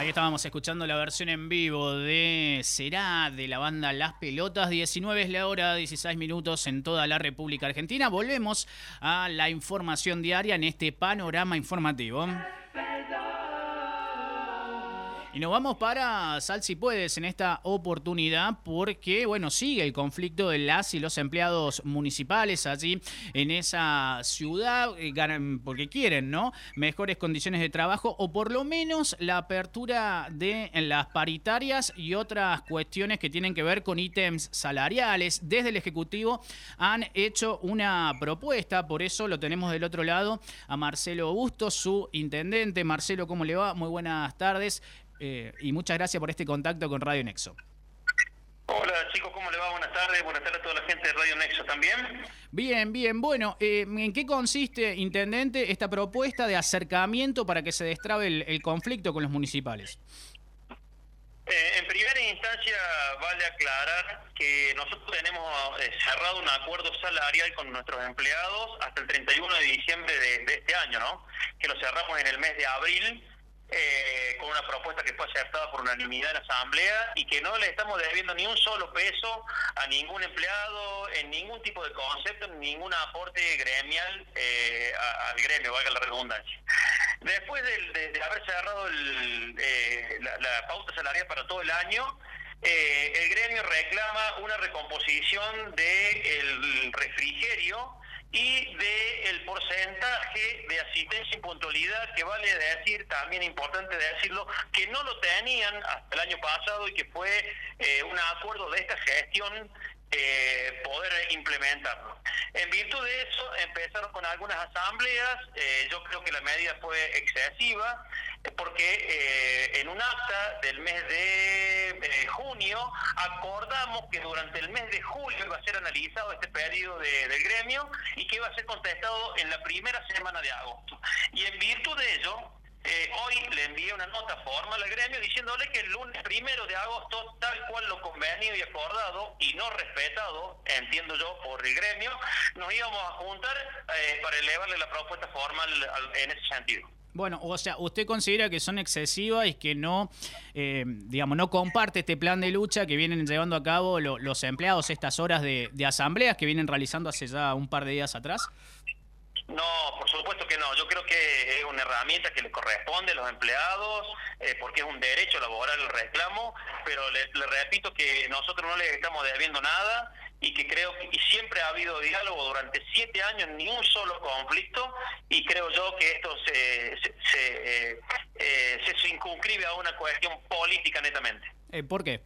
Ahí estábamos escuchando la versión en vivo de Será, de la banda Las Pelotas. 19 es la hora, 16 minutos en toda la República Argentina. Volvemos a la información diaria en este panorama informativo. Y nos vamos para Sal Si Puedes en esta oportunidad porque, bueno, sigue el conflicto de las y los empleados municipales allí en esa ciudad, porque quieren, ¿no?, mejores condiciones de trabajo o por lo menos la apertura de las paritarias y otras cuestiones que tienen que ver con ítems salariales. Desde el Ejecutivo han hecho una propuesta, por eso lo tenemos del otro lado a Marcelo Bustos, su intendente. Marcelo, ¿cómo le va? Muy buenas tardes. Y muchas gracias por este contacto con Radio Nexo. Hola chicos, ¿cómo le va? Buenas tardes a toda la gente de Radio Nexo también. Bien, bien. Bueno, ¿en qué consiste, intendente, esta propuesta de acercamiento para que se destrabe el conflicto con los municipales? En primera instancia vale aclarar que nosotros tenemos cerrado un acuerdo salarial con nuestros empleados hasta el 31 de diciembre de este año, ¿no? Que lo cerramos en el mes de abril. Con una propuesta que fue aceptada por unanimidad en la Asamblea y que no le estamos debiendo ni un solo peso a ningún empleado en ningún tipo de concepto, ningún aporte gremial al gremio, valga la redundancia. Después de haber cerrado la pauta salarial para todo el año, el gremio reclama una recomposición del refrigerio y del porcentaje de asistencia y puntualidad, que vale decir, también importante decirlo, que no lo tenían hasta el año pasado y que fue un acuerdo de esta gestión poder implementarlo. En virtud de eso empezaron con algunas asambleas. Yo creo que la medida fue excesiva porque en un acta del mes de junio acordamos que durante el mes de julio iba a ser analizado este pedido del gremio y que iba a ser contestado en la primera semana de agosto. Y en virtud de ello, hoy le envié una nota formal al gremio diciéndole que el lunes 1 de agosto, tal cual lo convenido y acordado y no respetado, entiendo yo, por el gremio, nos íbamos a juntar para elevarle la propuesta formal en ese sentido. Bueno, o sea, ¿usted considera que son excesivas y que no, digamos, no comparte este plan de lucha que vienen llevando a cabo los empleados, estas horas de asambleas que vienen realizando hace ya un par de días atrás? No, por supuesto que no. Yo creo que es una herramienta que le corresponde a los empleados, porque es un derecho laboral el reclamo, pero le repito que nosotros no le estamos debiendo nada y que creo que siempre ha habido diálogo durante 7 años, ni un solo conflicto, y creo yo que esto se circunscribe a una cuestión política netamente. ¿Por qué?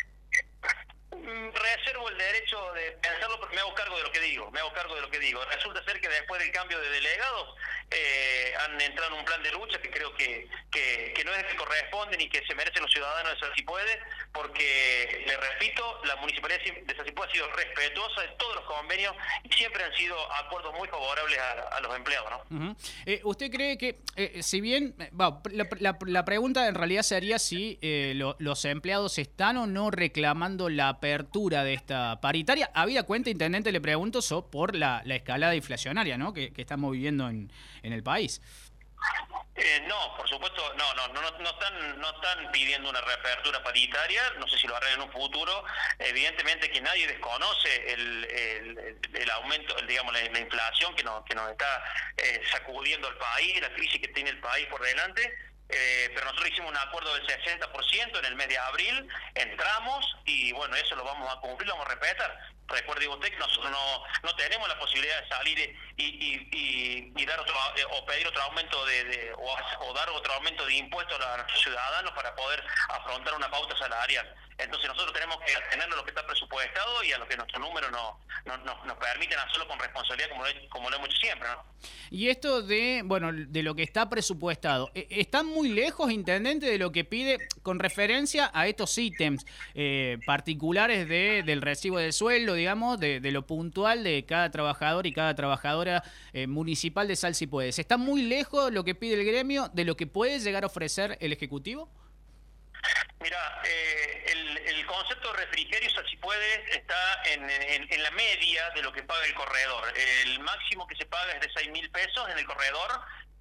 Reservo el derecho de pensarlo porque me hago cargo de lo que digo. Resulta ser que después del cambio de delegados han entrado en un plan de lucha que creo que no es el que corresponde ni que se merecen los ciudadanos de Sal Si Puede, porque, le repito, la municipalidad de Sal Si Puede ha sido respetuosa de todos los convenios y siempre han sido acuerdos muy favorables a los empleados, ¿no? ¿Usted cree que, si bien, la pregunta en realidad sería si los empleados están o no reclamando la apertura de esta paritaria, habida cuenta, intendente, le pregunto, por la escalada inflacionaria, ¿no?, que estamos viviendo en el país? No, por supuesto, no están pidiendo una reapertura paritaria. No sé si lo harán en un futuro. Evidentemente que nadie desconoce el aumento, digamos, la inflación que nos está sacudiendo al país, la crisis que tiene el país por delante. Pero nosotros hicimos un acuerdo del 60% en el mes de abril, entramos y bueno, eso lo vamos a cumplir, lo vamos a respetar. Recuerde usted que nosotros no tenemos la posibilidad de salir y dar otro o pedir otro aumento o dar otro aumento de impuestos a nuestros ciudadanos para poder afrontar una pauta salarial. Entonces nosotros tenemos que atenernos a lo que está presupuestado y a lo que nuestros números nos permiten hacerlo con responsabilidad, como lo hemos hecho siempre, ¿no? Y esto de lo que está presupuestado, ¿están muy lejos, intendente, de lo que pide con referencia a estos ítems particulares del recibo de sueldo, digamos, de lo puntual de cada trabajador y cada trabajadora municipal de Sal Si Puede? ¿Está muy lejos lo que pide el gremio de lo que puede llegar a ofrecer el Ejecutivo? Mira, el concepto de refrigerio, si puede, está en la media de lo que paga el corredor. El máximo que se paga es de 6.000 pesos en el corredor,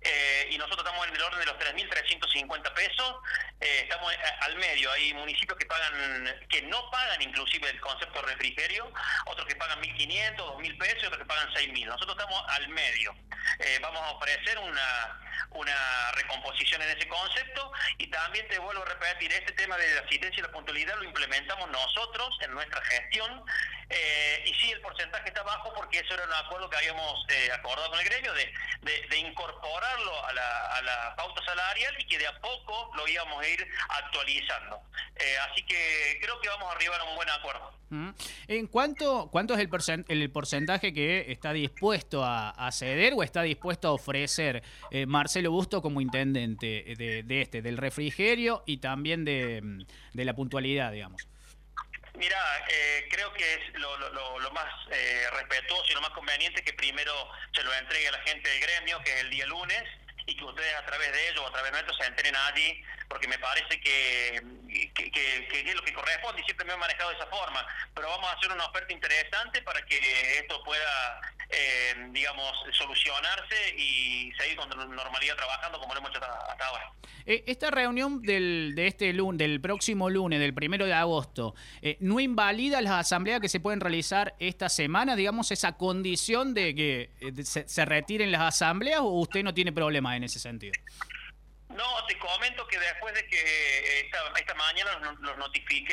y nosotros estamos en el orden de los 3.350 pesos. Estamos al medio. Hay municipios que no pagan inclusive el concepto de refrigerio, otros que pagan 1.500, 2.000 pesos y otros que pagan 6.000. Nosotros estamos al medio. Vamos a ofrecer una recomposición en ese concepto, y también te vuelvo a repetir, este tema de la asistencia y la puntualidad lo implementamos nosotros en nuestra gestión, y sí, el porcentaje está bajo porque eso era un acuerdo que habíamos acordado con el gremio de incorporarlo a la pauta salarial, y que de a poco lo íbamos a ir actualizando. Así que creo que vamos a arribar a un buen acuerdo. ¿En cuánto es el porcentaje que está dispuesto a ceder o está dispuesto a ofrecer Marcelo Busto como intendente del refrigerio y también de la puntualidad, digamos? Mira, creo que es lo más respetuoso y lo más conveniente que primero se lo entregue a la gente del gremio, que es el día lunes, y que ustedes a través de ellos o a través de nosotros se entren allí, porque me parece que es lo que corresponde, y siempre me he manejado de esa forma. Pero vamos a hacer una oferta interesante para que esto pueda, digamos, solucionarse y seguir con normalidad trabajando como lo hemos hecho hasta ahora. Esta reunión del próximo lunes, del 1 de agosto, ¿no invalida las asambleas que se pueden realizar esta semana? Digamos, esa condición de que se retiren las asambleas, ¿o usted no tiene problemas en ese sentido? No, te comento que después de que esta mañana los notifiqué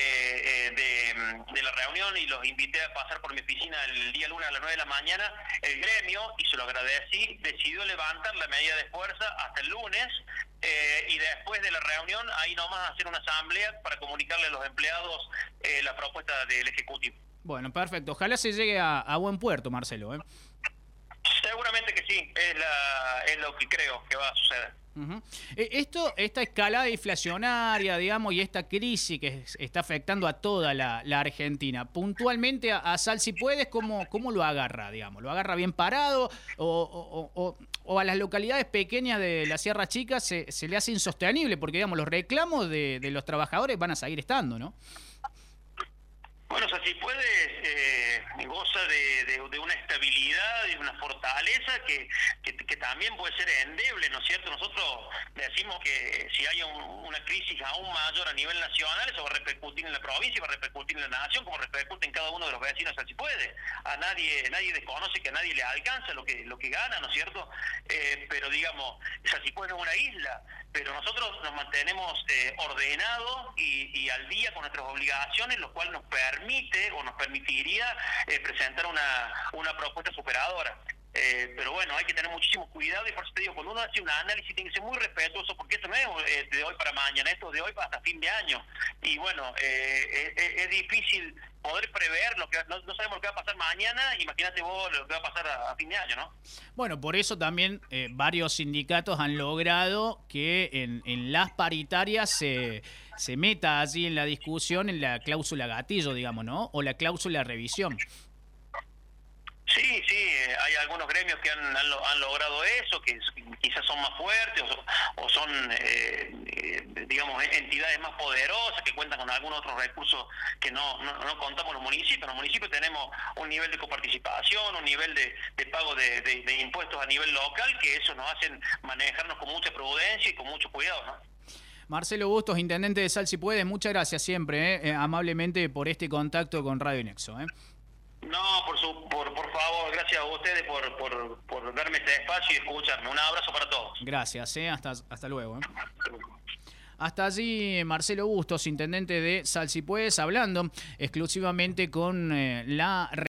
de la reunión y los invité a pasar por mi oficina el día lunes a las 9 de la mañana, el gremio, y se lo agradecí, decidió levantar la medida de fuerza hasta el lunes, y después de la reunión ahí nomás hacer una asamblea para comunicarle a los empleados la propuesta del Ejecutivo. Bueno, perfecto. Ojalá se llegue a buen puerto, Marcelo, ¿eh? Seguramente que sí, es lo que creo que va a suceder. Esta escalada inflacionaria, digamos, y esta crisis que está afectando a toda la Argentina, puntualmente a Sal Si Puedes, ¿cómo lo agarra, digamos? ¿Lo agarra bien parado o a las localidades pequeñas de la Sierra Chica se le hace insostenible? Porque, digamos, los reclamos de los trabajadores van a seguir estando, ¿no? Bueno, Sal Si Puedes goza de una estabilidad y una fortaleza que también puede ser endeble, ¿no es cierto? Nosotros decimos que si hay una crisis aún mayor a nivel nacional, eso va a repercutir en la provincia, va a repercutir en la nación, como repercute en cada uno de los vecinos de Sal Si Puede. A nadie desconoce que a nadie le alcanza lo que gana, ¿no es cierto? Pero digamos, Sal Si Puede es una isla, pero nosotros nos mantenemos ordenados y al día con nuestras obligaciones, lo cual nos permite o nos permitiría presentar una propuesta superadora. Pero bueno, hay que tener muchísimo cuidado, y por eso te digo, cuando uno hace un análisis tiene que ser muy respetuoso, porque esto no es de hoy para mañana, esto es de hoy hasta fin de año. Y bueno, es difícil poder prever lo que no sabemos lo que va a pasar mañana. Imagínate vos lo que va a pasar a fin de año, ¿no? Bueno, por eso también varios sindicatos han logrado que en las paritarias se meta allí en la discusión en la cláusula gatillo, digamos, ¿no? O la cláusula revisión. Sí, hay algunos gremios que han logrado eso, que quizás son más fuertes o son, digamos, entidades más poderosas que cuentan con algunos otros recursos que no contamos los municipios. Los municipios tenemos un nivel de coparticipación, un nivel de pago de impuestos a nivel local, que eso nos hacen manejarnos con mucha prudencia y con mucho cuidado, ¿no? Marcelo Bustos, intendente de Sal Si Puede, muchas gracias siempre, amablemente, por este contacto con Radio Nexo. No, por favor, gracias a ustedes por darme este espacio y escucharme. Un abrazo para todos. Gracias, hasta luego. Hasta allí Marcelo Bustos, intendente de Sal Si Puedes, hablando exclusivamente con la